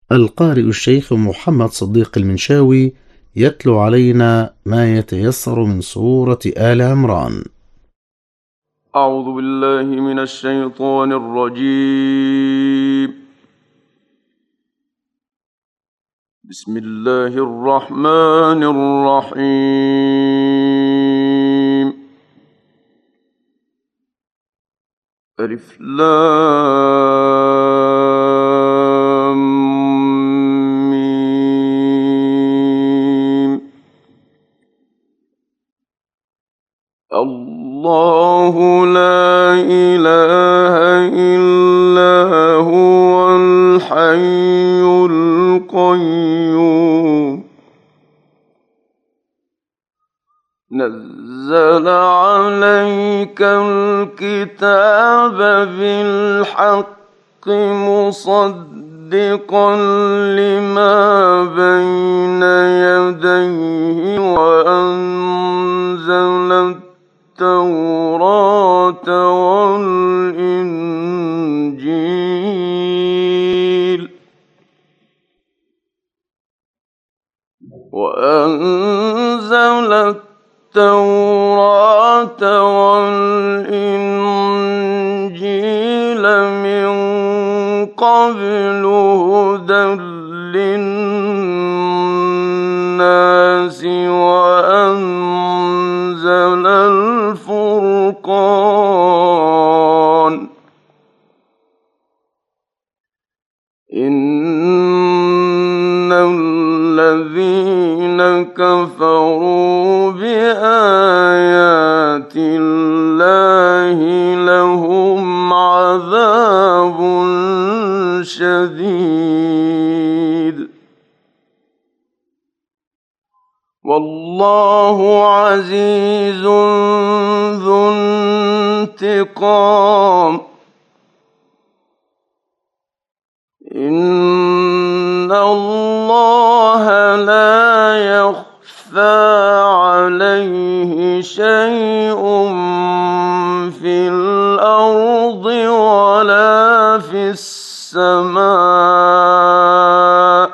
القارئ الشيخ محمد صديق المنشاوي يتلو علينا ما يتيسر من سورة آل عمران. أعوذ بالله من الشيطان الرجيم. بسم الله الرحمن الرحيم. ألف لام ميم. الله لا إله إلا هو الحي القيوم. نزل عليك الكتاب بالحق مصدقا لما بين يديه وأنزل التوراة والإنجيل من قبل هدى للناس وأنزل الفرقان. إن الذين كفروا بآيات الله لهم عذاب شديد والله عزيز ذو انتقام. إن الله لا يخفى عليه شيء في الأرض ولا في السماء.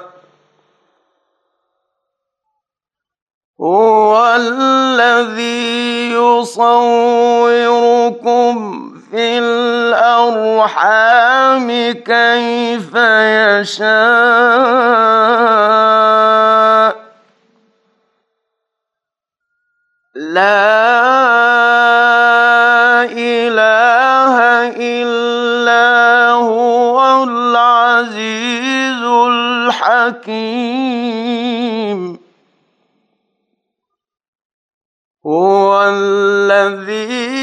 هو الذي يصوركم في الأرحام كيف يشاء. لا إله إلا هو العزيز الحكيم. هو الذي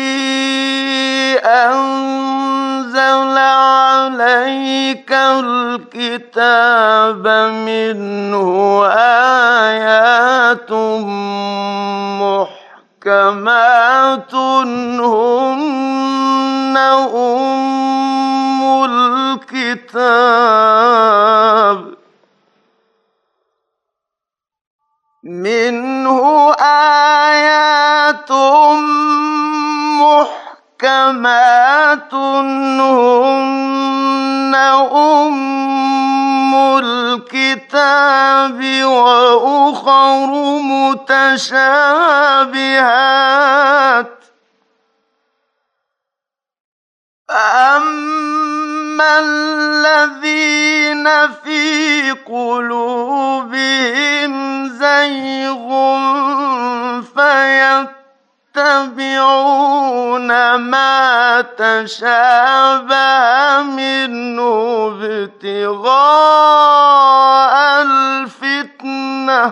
أنزل عليك الكتاب منه آيات محكمات هن أم الكتاب. منه آيات محكمات هن أم الكتاب وأخر متشابهات. فأما الذين في قلوبهم زيغ فيتبعون ما تشابه منه ابتغاء الفتنة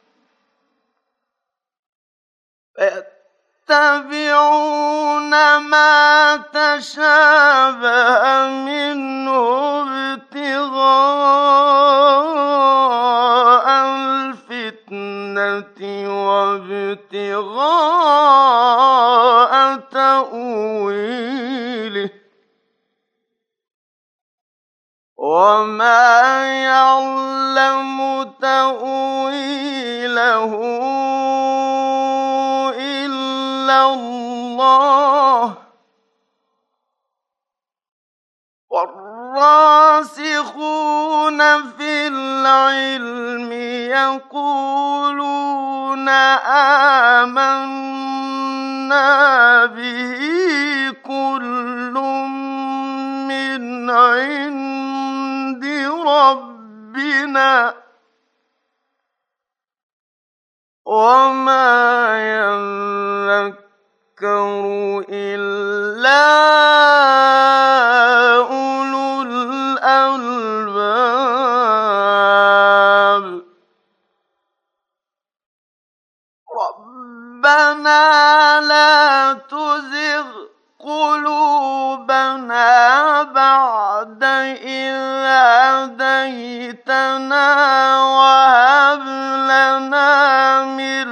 يتبعون ما تشابه منه ابتغاء الفتنة وابتغاء تأويله وما يعلم تأويله إلا الله والراسخون في العلم يقولون آمنا به كل من عند ربنا وما يذكر إلا أولو الألباب ربنا لا تزغ قلوبنا بعد إذ هديتنا وهب لنا من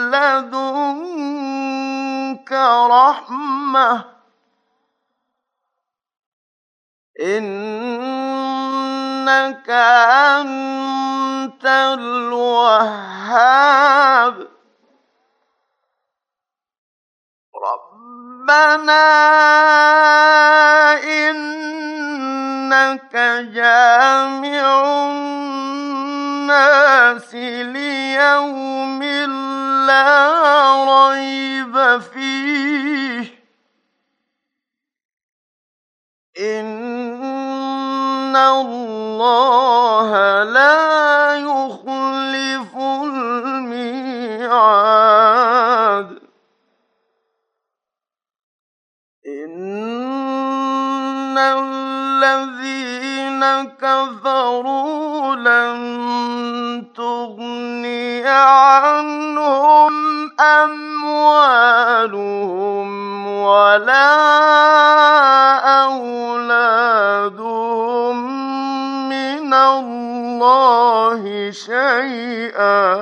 لدنك رحمة إنك أنت الوهاب ربنا إنك جامع الناس ليوم لا ريب فيه إن الله لا يخلف الميعاد إن الذين كفروا لن تغني عنهم أموالهم ولا أولادهم من الله شيئا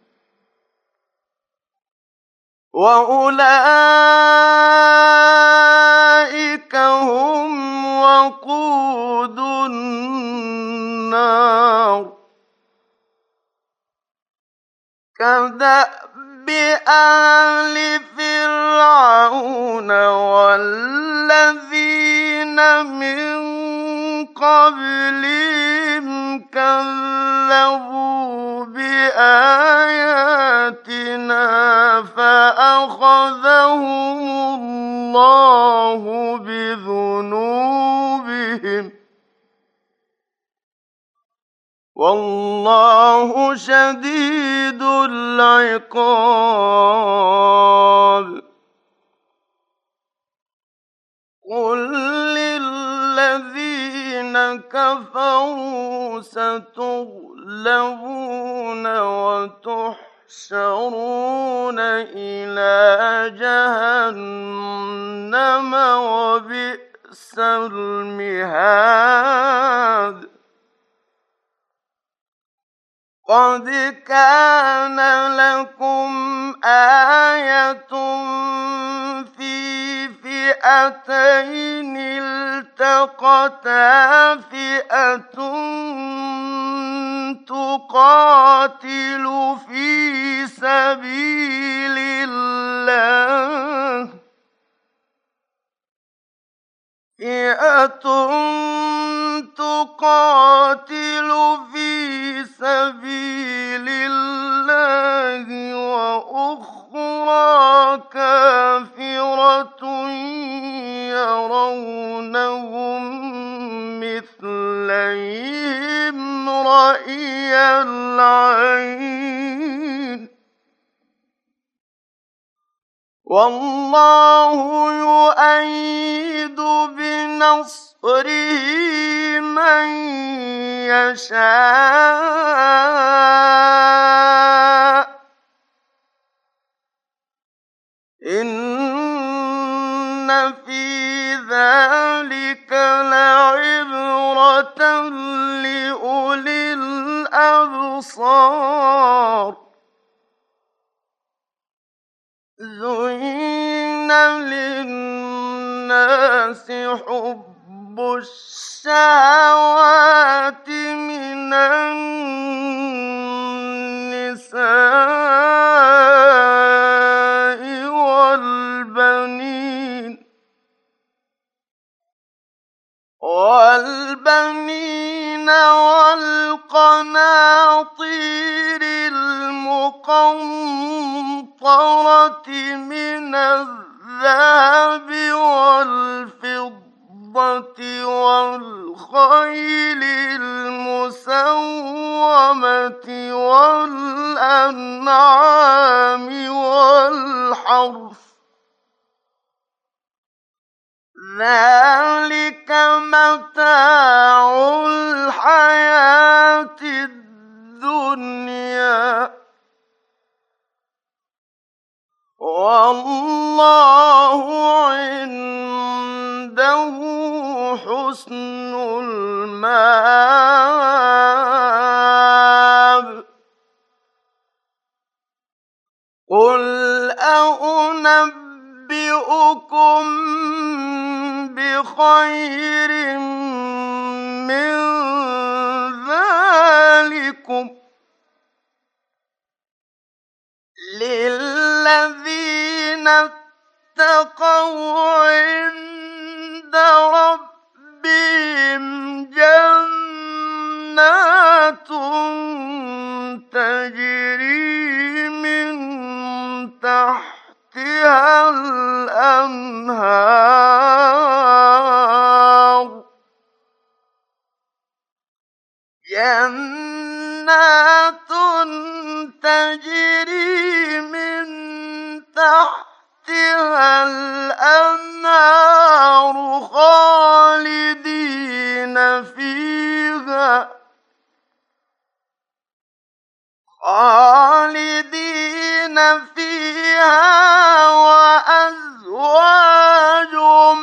وأولئك هم وقود النار كدأب آل فرعون والذين من قبلهم كذبوا بآياتنا فأخذهم الله بذنوبهم والله شديد العقاب قل للذين كفروا ستغلبون وتحشرون إلى جهنم وبئس المهاد قد كان لكم آية في فئتين التقتا فئة تقاتل في سبيل الله فئة تقاتل في سبيل الله وأخرى كافرة يرونهم مثليهم رأي العين والله يؤيد بنصره من يشاء إن في ذلك لعبرة لأولي الأبصار زين للناس حب الشهوات من النساء والبنين والقناطير المقنطرة من الذهب والفضة والخيل المسومة والأنعام والحرث ذلك متاع الحياة الدنيا والله عنده حسن المآب قل أنبئكم بخير من ذلكم للذين اتقوا عند ربهم جنات تجري من تحتها الأنهار جنات تجري من تحتها الأنهار خالدين فيها وأزواج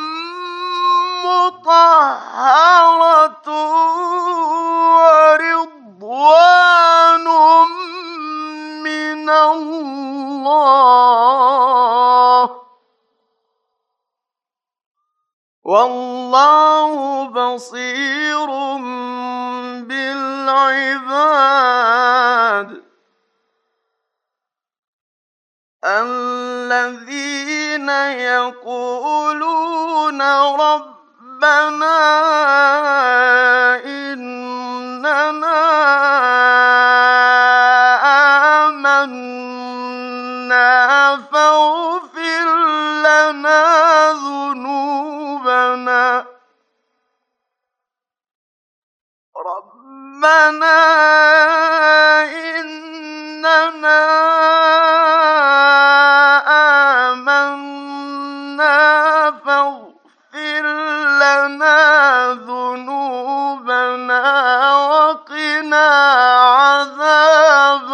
مطهرة ورضوان من الله والله بصير بالعباد الذين يقولون ربنا إننا آمنا فاغفر لنا ذنوبنا ربنا إننا آمنا فاغفر لنا ذنوبنا وقنا عذاب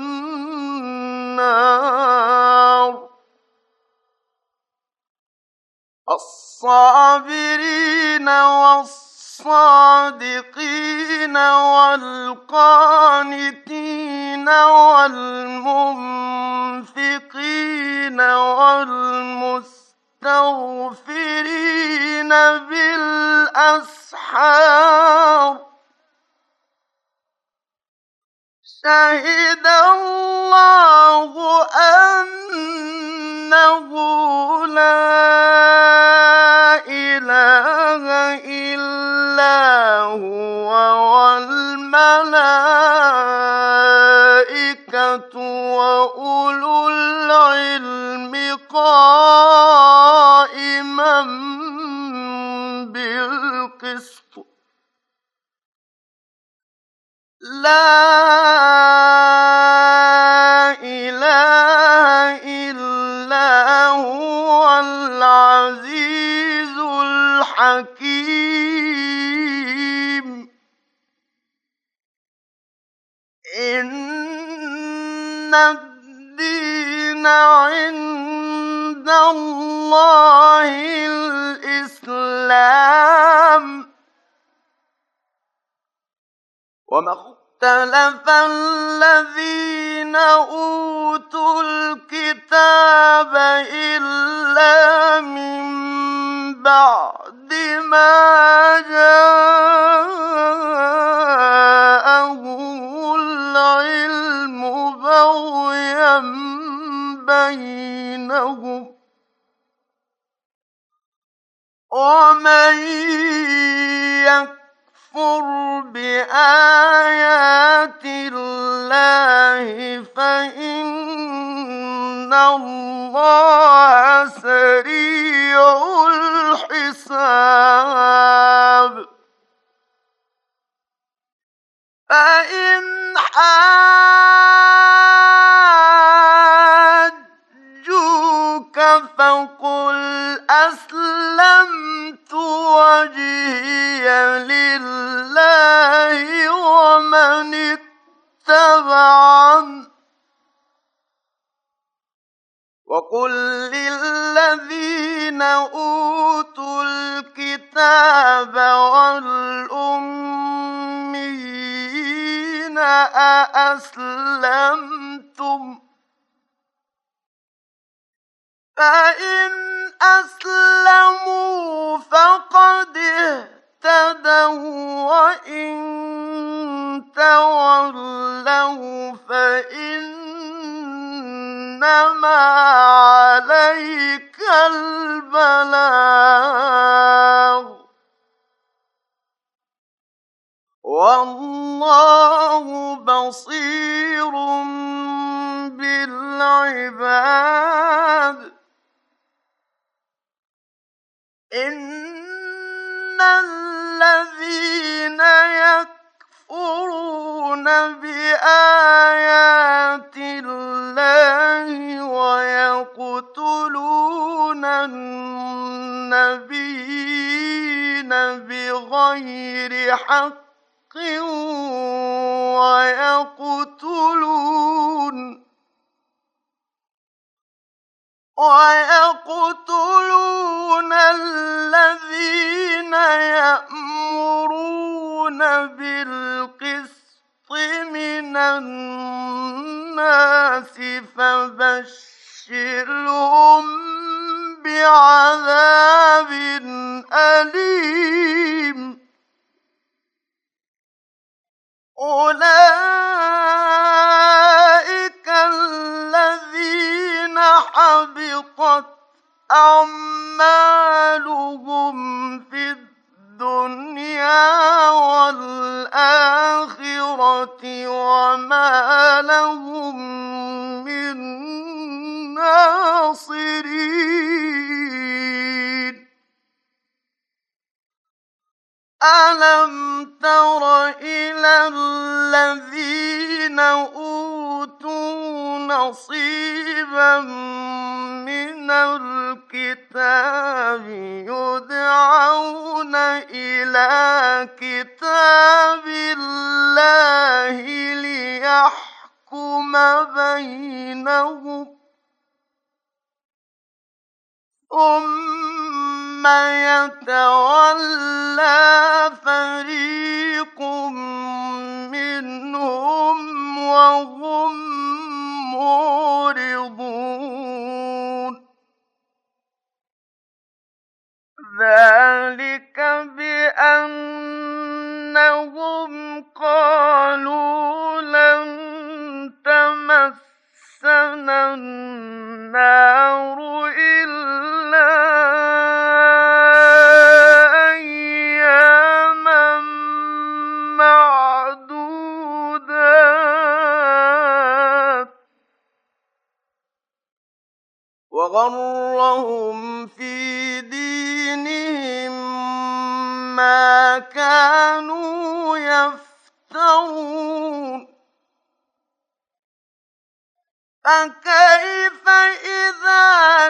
النار الصابرين والصادقين والقانتين والمنفقين والمستغفرين بالأسحار شهد الله أنه لا إله إلا هو والملائكة وأولو العلم قائما بالقسط لا إله إلا هو العزيز الحكيم إن الدين عند الله الإسلام وما اختلف الذين أوتوا الكتاب إلا من بعد ما جاءهم العلم بغيا بينهم ومن بآيات الله فإن الله سريع الحساب فإن حاجوك فقل أسلمت وجهي لله ومن اتبعني وقل للذين أوتوا الكتاب والأميين أأسلمتم فإن أسلموا فقد اهتدوا وإن تولوا فإنما عليك البلاغ والله بصير بالعباد إن الذين يكفرون بآيات الله ويقتلون النبيين بغير حق ويقتلون الذين يأمرون بالقسط من الناس فبشرهم بعذاب أليم أولئك الذين حبطت أعمالهم في الدنيا والآخرة وما لهم من ناصرين ألم تر إلى الذين أوتوا نصيبا من الكتاب يدعون إلى كتاب الله ليحكم بينهم ثم يتولى فريق منهم وهم معرضون ذلك بأنهم قالوا لن تمسنا النار إلا أياما معدودات وغرهم في دينهم ما كانوا يفترون فكيف إذا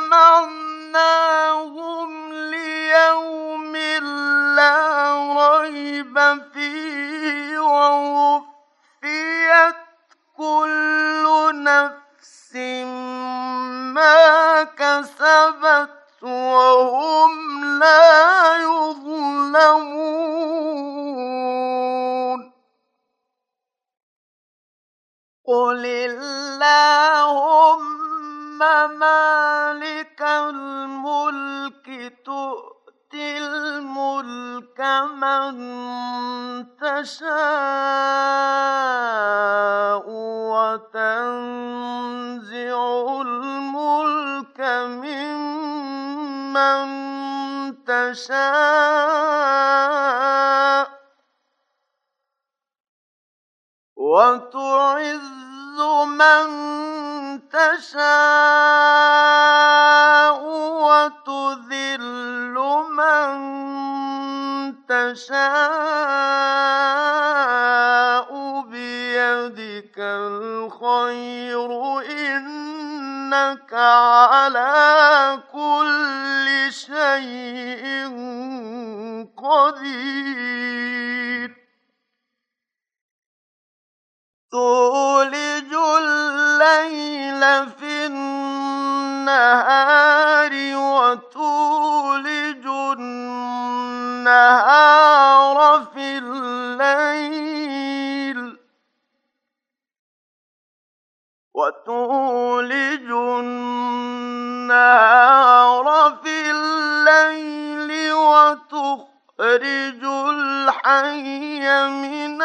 جمعناهم ليوم لا ريب فيه ووفيت كل نفس ما كسبت وهم لا يظلمون قل اللهم مالك الملك تؤتي الملك من تشاء وتنزع الملك ممن تشاء وتعز من تشاء وتذل من تشاء بيدك الخير إنك على كل شيء قدير تولج الليل في النهار وتولج النهار في الليل وتولج النهار في الليل وتخرج الحي من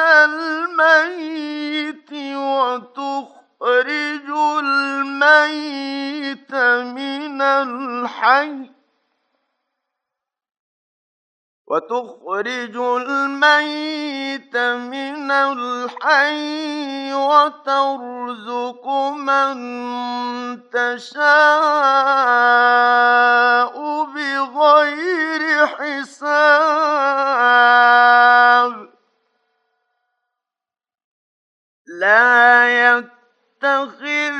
الميت وتخرج الميت من الحي وترزق من تشاء بغير حساب لا يتخذ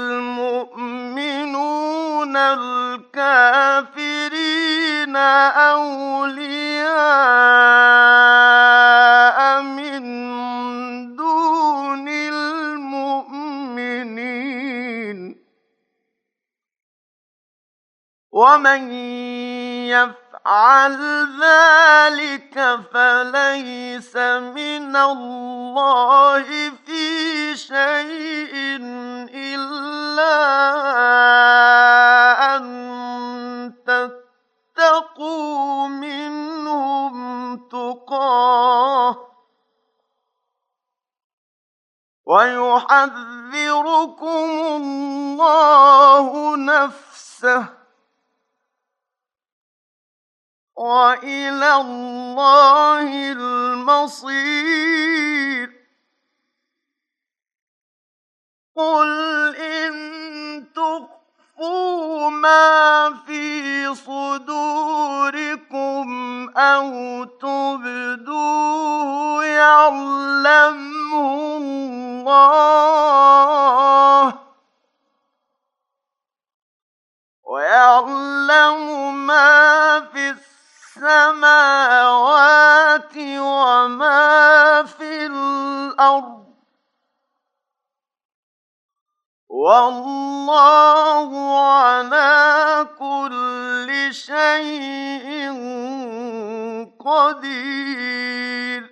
المؤمنون الكافرين أولياء من دون المؤمنين ومن يفعل ذلك فليس من الله في شيء إلا أن تتقوا منهم تقاه ويحذركم الله نفسه وإلى الله المصير قل إن تخفوا ما في صدوركم أو تبدوه يعلمه الله ويعلم ما في السماوات وما في الأرض والله على كل شيء قدير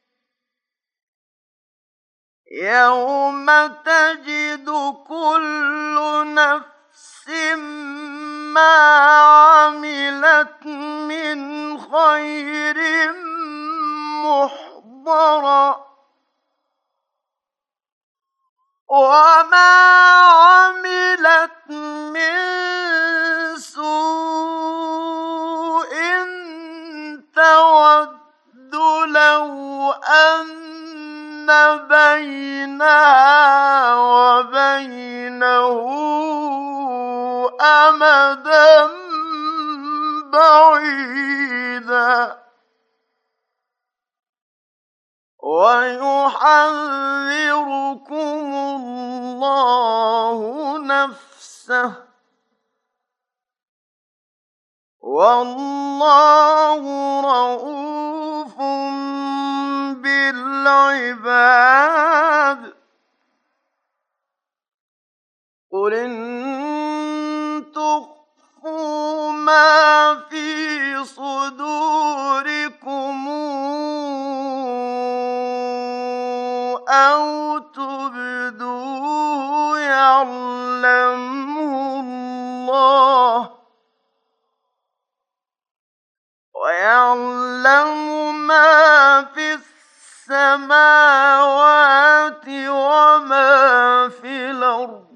يوم تجد كل نفس ما عملت من خير محضرا وما عملت من سوء تود لو أن بينها وبينه أمدا بعيدا ويحذركم الله نفسه والله رءوف بالعباد قل إن تخفوا ما في صدوركم أو تبدوه يعلمه الله ويعلم ما في السماوات وما في الأرض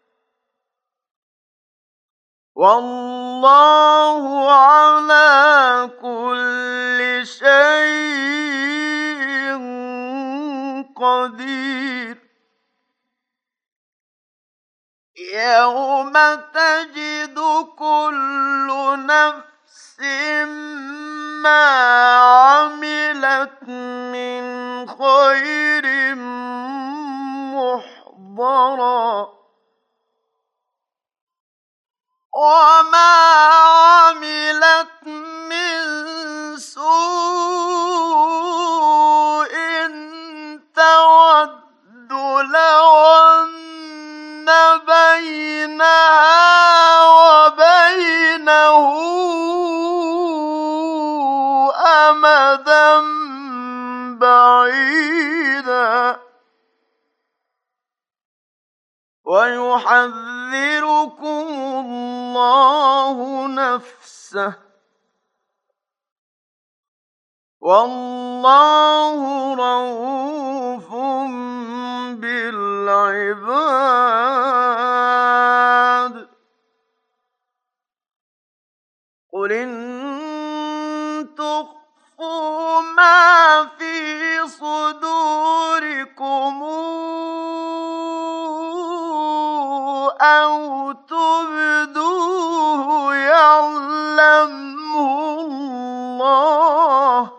والله على كل شيء قدير يوم تجد كل نفس ما عملت من خير محضرا وما عملت من سوء تود لو أن بينها وبينه أمدا بعيدا ويحذركم الله نفسه والله رءوف بالعباد قل إن تخفوا ما في صدوركم أو تبدوه يعلمه الله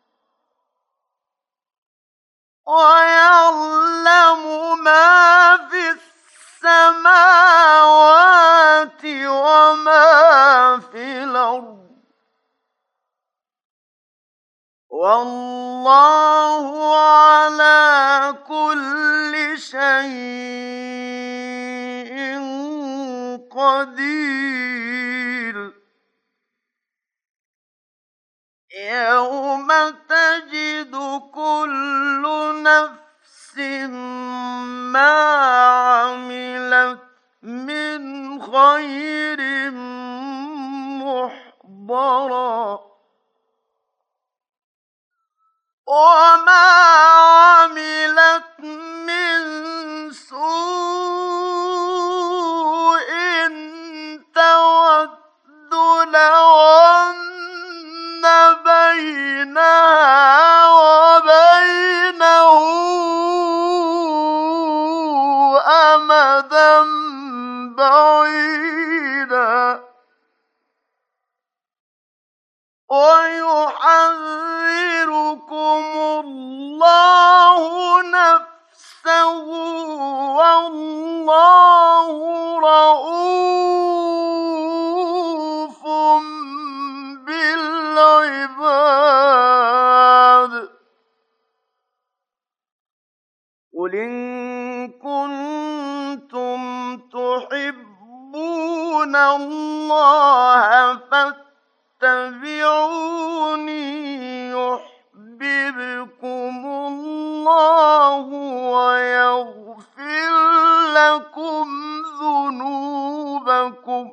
ويعلم ما في السماوات وما في الأرض والله على كل شيء قدير يوم تجد كل نفس ما عملت من خير محضرا وما عملت من سوء تود لو أن بينها وبينه أمدا بعيدا ويحذركم الله نفسه والله رءوف بالعباد قل إن كنتم تحبون الله فاتبعوني يحببكم الله ويغفر لكم ذنوبكم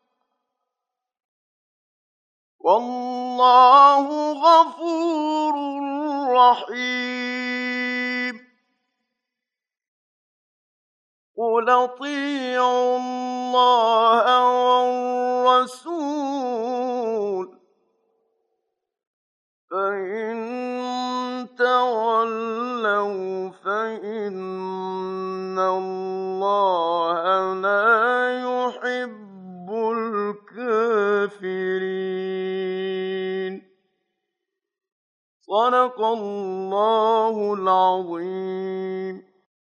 والله غفور رحيم قل أطيعوا الله والرسول فإن تولوا فإن الله لا يحب الكافرين صدق الله العظيم